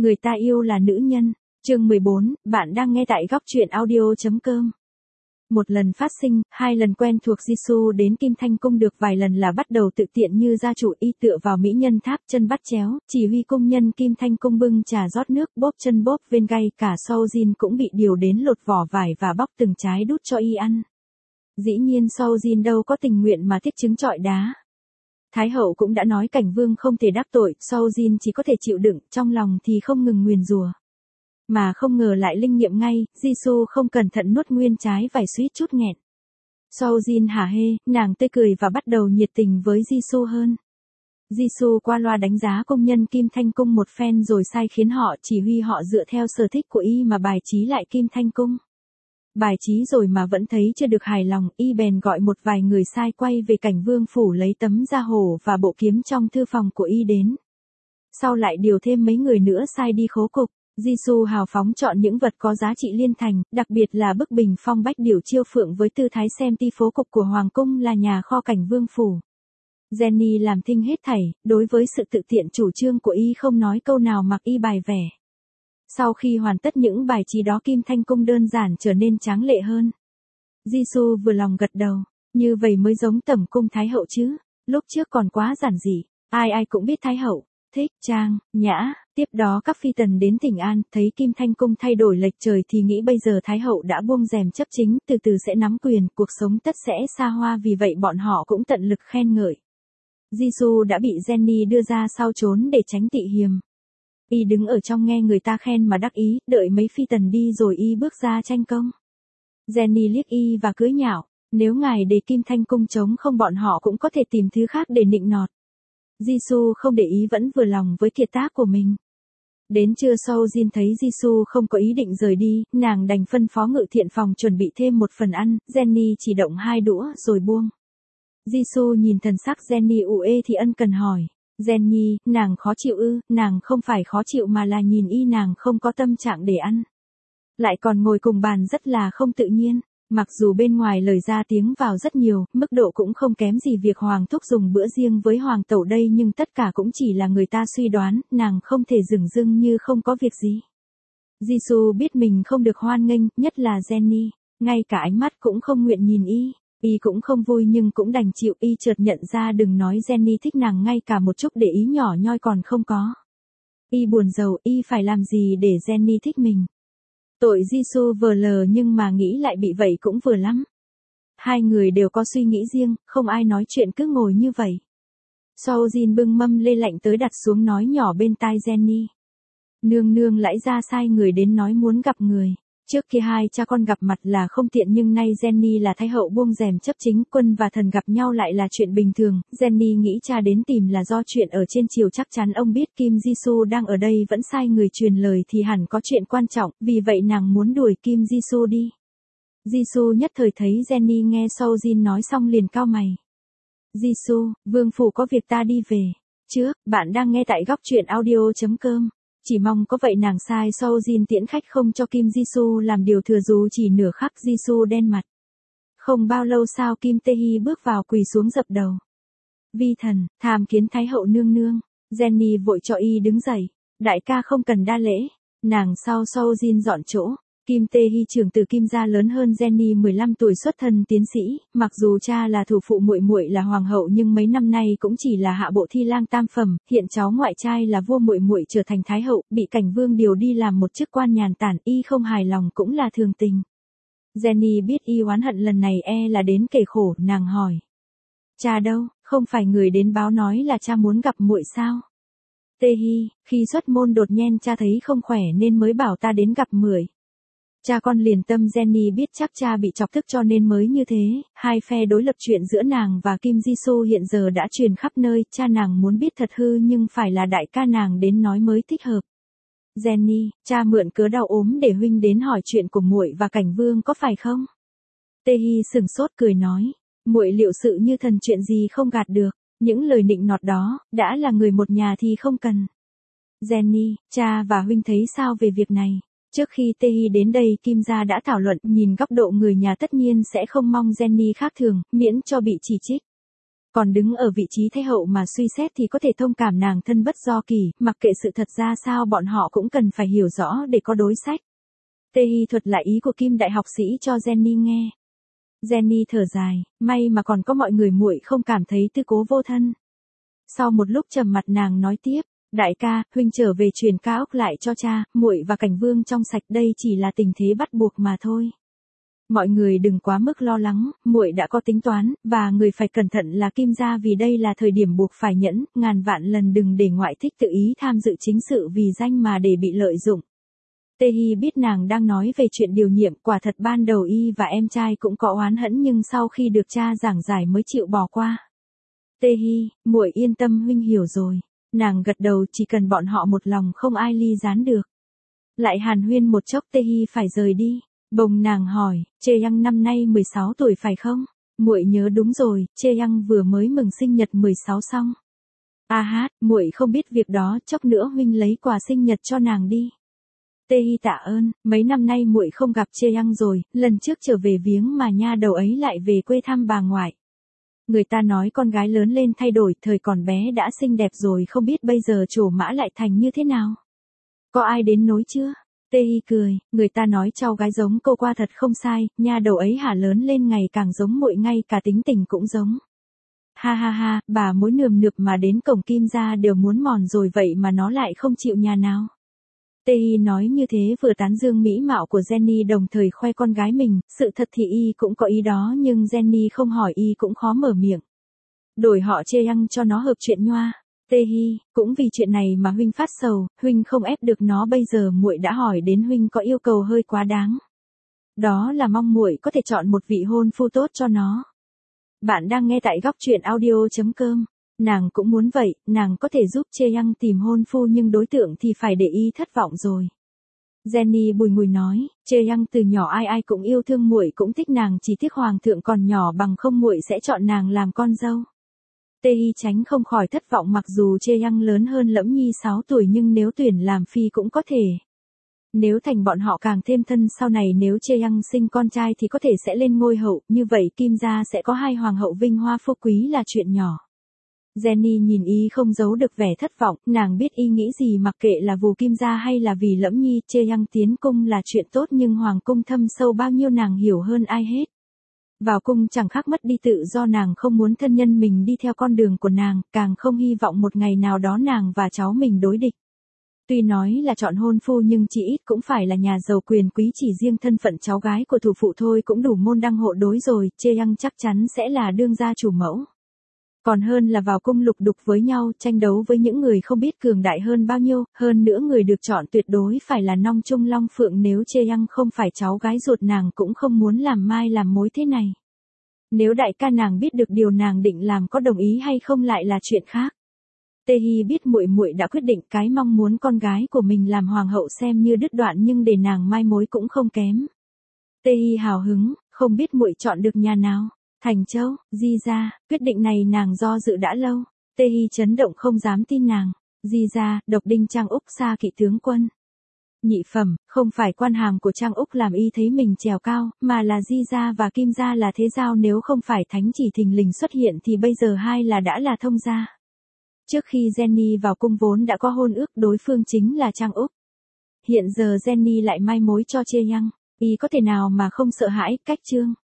Người ta yêu là nữ nhân. Chương 14, bạn đang nghe tại góc truyện audio.com. Một lần phát sinh, hai lần quen thuộc Jisoo đến Kim Thanh Cung được vài lần là bắt đầu tự tiện như gia chủ y tựa vào mỹ nhân tháp chân bắt chéo, chỉ huy công nhân Kim Thanh Cung bưng trà rót nước bóp chân bóp viên gay, cả Sojin cũng bị điều đến lột vỏ vải và bóc từng trái đút cho y ăn. Dĩ nhiên Sojin đâu có tình nguyện mà thích trứng trọi đá. Thái hậu cũng đã nói Cảnh Vương không thể đắc tội, Sojin chỉ có thể chịu đựng, trong lòng thì không ngừng nguyền rủa. Mà không ngờ lại linh nghiệm ngay, Jisoo không cẩn thận nuốt nguyên trái vài suýt chút nghẹn. Sojin hả hê, nàng tươi cười và bắt đầu nhiệt tình với Jisoo hơn. Jisoo qua loa đánh giá công nhân Kim Thanh Cung một phen rồi sai khiến họ chỉ huy họ dựa theo sở thích của y mà bài trí lại Kim Thanh Cung. Bài trí rồi mà vẫn thấy chưa được hài lòng, y bèn gọi một vài người sai quay về Cảnh Vương phủ lấy tấm da hổ và bộ kiếm trong thư phòng của y đến. Sau lại điều thêm mấy người nữa sai đi khố cục. Jisoo hào phóng chọn những vật có giá trị liên thành, đặc biệt là bức bình phong bách điểu chiêu phượng với tư thái xem ti phố cục của Hoàng cung là nhà kho Cảnh Vương phủ. Jenny làm thinh hết thảy, đối với sự tự tiện chủ trương của y không nói câu nào mặc y bài vẻ. Sau khi hoàn tất những bài trí đó Kim Thanh Cung đơn giản trở nên tráng lệ hơn. Jisoo vừa lòng gật đầu, như vậy mới giống tẩm cung Thái hậu chứ, lúc trước còn quá giản dị, ai cũng biết Thái hậu thích trang, nhã. Tiếp đó các phi tần đến thỉnh an, thấy Kim Thanh Cung thay đổi lệch trời thì nghĩ bây giờ Thái hậu đã buông rèm chấp chính, từ từ sẽ nắm quyền, cuộc sống tất sẽ xa hoa, vì vậy bọn họ cũng tận lực khen ngợi. Jisoo đã bị Jenny đưa ra sau trốn để tránh tị hiềm. Y đứng ở trong nghe người ta khen mà đắc ý, đợi mấy phi tần đi rồi y bước ra tranh công. Jenny liếc y và cưỡi nhạo, nếu ngài để Kim Thanh Cung trống không bọn họ cũng có thể tìm thứ khác để nịnh nọt. Jisoo không để ý vẫn vừa lòng với kiệt tác của mình. Đến trưa Sojin thấy Jisoo không có ý định rời đi, nàng đành phân phó ngự thiện phòng chuẩn bị thêm một phần ăn, Jenny chỉ động 2 đũa rồi buông. Jisoo nhìn thần sắc Jenny uể thì ân cần hỏi, Jenny, nàng khó chịu ư? Nàng không phải khó chịu mà là nhìn y nàng không có tâm trạng để ăn. Lại còn ngồi cùng bàn rất là không tự nhiên. Mặc dù bên ngoài lời ra tiếng vào rất nhiều, mức độ cũng không kém gì việc Hoàng thúc dùng bữa riêng với Hoàng tẩu đây, nhưng tất cả cũng chỉ là người ta suy đoán, nàng không thể dửng dưng như không có việc gì. Jisoo biết mình không được hoan nghênh, nhất là Jenny, ngay cả ánh mắt cũng không nguyện nhìn y cũng không vui nhưng cũng đành chịu. Y chợt nhận ra đừng nói Jenny thích nàng, ngay cả một chút để ý nhỏ nhoi còn không có. Y buồn rầu, y phải làm gì để Jenny thích mình. Tội Jisoo vờ lờ nhưng mà nghĩ lại bị vậy cũng vừa lắm. Hai người đều có suy nghĩ riêng, không ai nói chuyện cứ ngồi như vậy. Sojin bưng mâm lê lạnh tới đặt xuống nói nhỏ bên tai Jenny. Nương nương lãi ra sai người đến nói muốn gặp người. Trước kia hai cha con gặp mặt là không tiện nhưng nay Jenny là Thái hậu buông rèm chấp chính, quân và thần gặp nhau lại là chuyện bình thường. Jenny nghĩ cha đến tìm là do chuyện ở trên triều, chắc chắn ông biết Kim Jisoo đang ở đây vẫn sai người truyền lời thì hẳn có chuyện quan trọng, vì vậy nàng muốn đuổi Kim Jisoo đi. Jisoo nhất thời thấy Jenny nghe Sojin nói xong liền cau mày. Jisoo, vương phủ có việc ta đi về. Trước, bạn đang nghe tại góc truyện audio.com. Chỉ mong có vậy nàng sai Sojin tiễn khách không cho Kim Jisoo làm điều thừa dù chỉ nửa khắc. Jisoo đen mặt. Không bao lâu sau Kim Tae-hee bước vào quỳ xuống dập đầu. Vi thần, tham kiến Thái hậu nương nương. Jenny vội cho y đứng dậy. Đại ca không cần đa lễ. Nàng sau Sojin dọn chỗ. Kim Tae-hee trưởng từ Kim gia lớn hơn Jenny 15 tuổi, xuất thân tiến sĩ, mặc dù cha là thủ phụ muội muội là hoàng hậu nhưng mấy năm nay cũng chỉ là hạ bộ thi lang tam phẩm, hiện cháu ngoại trai là vua muội muội trở thành thái hậu, bị Cảnh Vương điều đi làm một chức quan nhàn tản, y không hài lòng cũng là thường tình. Jenny biết y oán hận lần này là đến kể khổ, nàng hỏi. Cha đâu, không phải người đến báo nói là cha muốn gặp muội sao? Tae-hee, khi xuất môn đột nhiên cha thấy không khỏe nên mới bảo ta đến gặp muội. Cha con liền tâm. Jenny biết chắc cha bị chọc tức cho nên mới như thế. Hai phe đối lập chuyện giữa nàng và Kim Jisoo hiện giờ đã truyền khắp nơi. Cha nàng muốn biết thật hư nhưng phải là đại ca nàng đến nói mới thích hợp. Jenny, cha mượn cớ đau ốm để huynh đến hỏi chuyện của muội và Cảnh Vương có phải không? Tae-hee sửng sốt cười nói, muội liệu sự như thần, chuyện gì không gạt được. Những lời nịnh nọt đó, đã là người một nhà thì không cần. Jenny, cha và huynh thấy sao về việc này? Trước khi Tae-hee đến đây Kim gia đã thảo luận, nhìn góc độ người nhà tất nhiên sẽ không mong Jenny khác thường, miễn cho bị chỉ trích. Còn đứng ở vị trí thái hậu mà suy xét thì có thể thông cảm nàng thân bất do kỳ, mặc kệ sự thật ra sao bọn họ cũng cần phải hiểu rõ để có đối sách. Tê Hi thuật lại ý của Kim đại học sĩ cho Jenny nghe. Jenny thở dài, may mà còn có mọi người, muội không cảm thấy tư cố vô thân. Sau một lúc trầm mặt nàng nói tiếp, đại ca, huynh trở về truyền ca ốc lại cho cha, muội và Cảnh Vương trong sạch, đây chỉ là tình thế bắt buộc mà thôi. Mọi người đừng quá mức lo lắng, muội đã có tính toán, và người phải cẩn thận là Kim gia, vì đây là thời điểm buộc phải nhẫn, ngàn vạn lần đừng để ngoại thích tự ý tham dự chính sự vì danh mà để bị lợi dụng. Tê Hi biết nàng đang nói về chuyện điều nhiệm, quả thật ban đầu y và em trai cũng có oán hẫn nhưng sau khi được cha giảng giải mới chịu bỏ qua. Tê Hi, muội yên tâm, huynh hiểu rồi. Nàng gật đầu, chỉ cần bọn họ một lòng không ai ly gián được. Lại hàn huyên một chốc Tê Hi phải rời đi. Bồng nàng hỏi, Chê Yang năm nay 16 tuổi phải không? Muội nhớ đúng rồi, Chê Yang vừa mới mừng sinh nhật 16 xong. A hát, muội không biết việc đó, chốc nữa huynh lấy quà sinh nhật cho nàng đi. Tê Hi tạ ơn, mấy năm nay muội không gặp Chê Yang rồi, lần trước trở về viếng mà nha đầu ấy lại về quê thăm bà ngoại. Người ta nói con gái lớn lên thay đổi, thời còn bé đã xinh đẹp rồi, không biết bây giờ trổ mã lại thành như thế nào. Có ai đến nối chưa? Tê Hi cười, người ta nói cháu gái giống cô qua thật không sai, nha đầu ấy hả lớn lên ngày càng giống muội, ngay cả tính tình cũng giống. Ha ha ha, bà mối nườm nượp mà đến cổng Kim gia đều muốn mòn rồi, vậy mà nó lại không chịu nhà nào. Tê Hi nói như thế vừa tán dương mỹ mạo của Jenny đồng thời khoe con gái mình, sự thật thì y cũng có ý đó nhưng Jenny không hỏi y cũng khó mở miệng. Đổi họ Chê Yang cho nó hợp chuyện nhoa. Tê Hi, cũng vì chuyện này mà huynh phát sầu, huynh không ép được nó, bây giờ muội đã hỏi đến huynh có yêu cầu hơi quá đáng. Đó là mong muội có thể chọn một vị hôn phu tốt cho nó. Bạn đang nghe tại góc truyện audio.com. Nàng cũng muốn vậy, nàng có thể giúp Chê Yang tìm hôn phu nhưng đối tượng thì phải để y thất vọng rồi. Jenny bùi ngùi nói, Chê Yang từ nhỏ ai ai cũng yêu thương muội, cũng thích nàng, chỉ tiếc hoàng thượng còn nhỏ, bằng không muội sẽ chọn nàng làm con dâu. Tê Hi tránh không khỏi thất vọng, mặc dù Chê Yang lớn hơn Lẫm Nhi 6 tuổi nhưng nếu tuyển làm phi cũng có thể. Nếu thành bọn họ càng thêm thân, sau này nếu Chê Yang sinh con trai thì có thể sẽ lên ngôi hậu, như vậy Kim gia sẽ có 2 hoàng hậu, vinh hoa phú quý là chuyện nhỏ. Jenny nhìn y không giấu được vẻ thất vọng, nàng biết y nghĩ gì, mặc kệ là vù Kim gia hay là vì Lẫm Nhi, Chê Yang tiến cung là chuyện tốt nhưng hoàng cung thâm sâu bao nhiêu nàng hiểu hơn ai hết. Vào cung chẳng khác mất đi tự do, nàng không muốn thân nhân mình đi theo con đường của nàng, càng không hy vọng một ngày nào đó nàng và cháu mình đối địch. Tuy nói là chọn hôn phu nhưng chỉ ít cũng phải là nhà giàu quyền quý, chỉ riêng thân phận cháu gái của thủ phụ thôi cũng đủ môn đăng hộ đối rồi, Chê Yang chắc chắn sẽ là đương gia chủ mẫu. Còn hơn là vào cung lục đục với nhau, tranh đấu với những người không biết cường đại hơn bao nhiêu, hơn nữa người được chọn tuyệt đối phải là nong trung long phượng, nếu Chê Yang không phải cháu gái ruột nàng cũng không muốn làm mai làm mối thế này. Nếu đại ca nàng biết được điều nàng định làm có đồng ý hay không lại là chuyện khác. Tê Hi biết muội muội đã quyết định, cái mong muốn con gái của mình làm hoàng hậu xem như đứt đoạn nhưng để nàng mai mối cũng không kém. Tê Hi hào hứng, không biết muội chọn được nhà nào. Thành Châu, Di gia, quyết định này nàng do dự đã lâu. Tê Hi chấn động không dám tin nàng. Di gia, độc đinh Trang Úc xa kỵ tướng quân. Nhị phẩm, không phải quan hàm của Trang Úc làm y thấy mình trèo cao, mà là Di gia và Kim gia là thế giao, nếu không phải thánh chỉ thình lình xuất hiện thì bây giờ hai là đã là thông gia. Trước khi Jenny vào cung vốn đã có hôn ước, đối phương chính là Trang Úc. Hiện giờ Jenny lại mai mối cho Chê Yang, y có thể nào mà không sợ hãi, cách chương.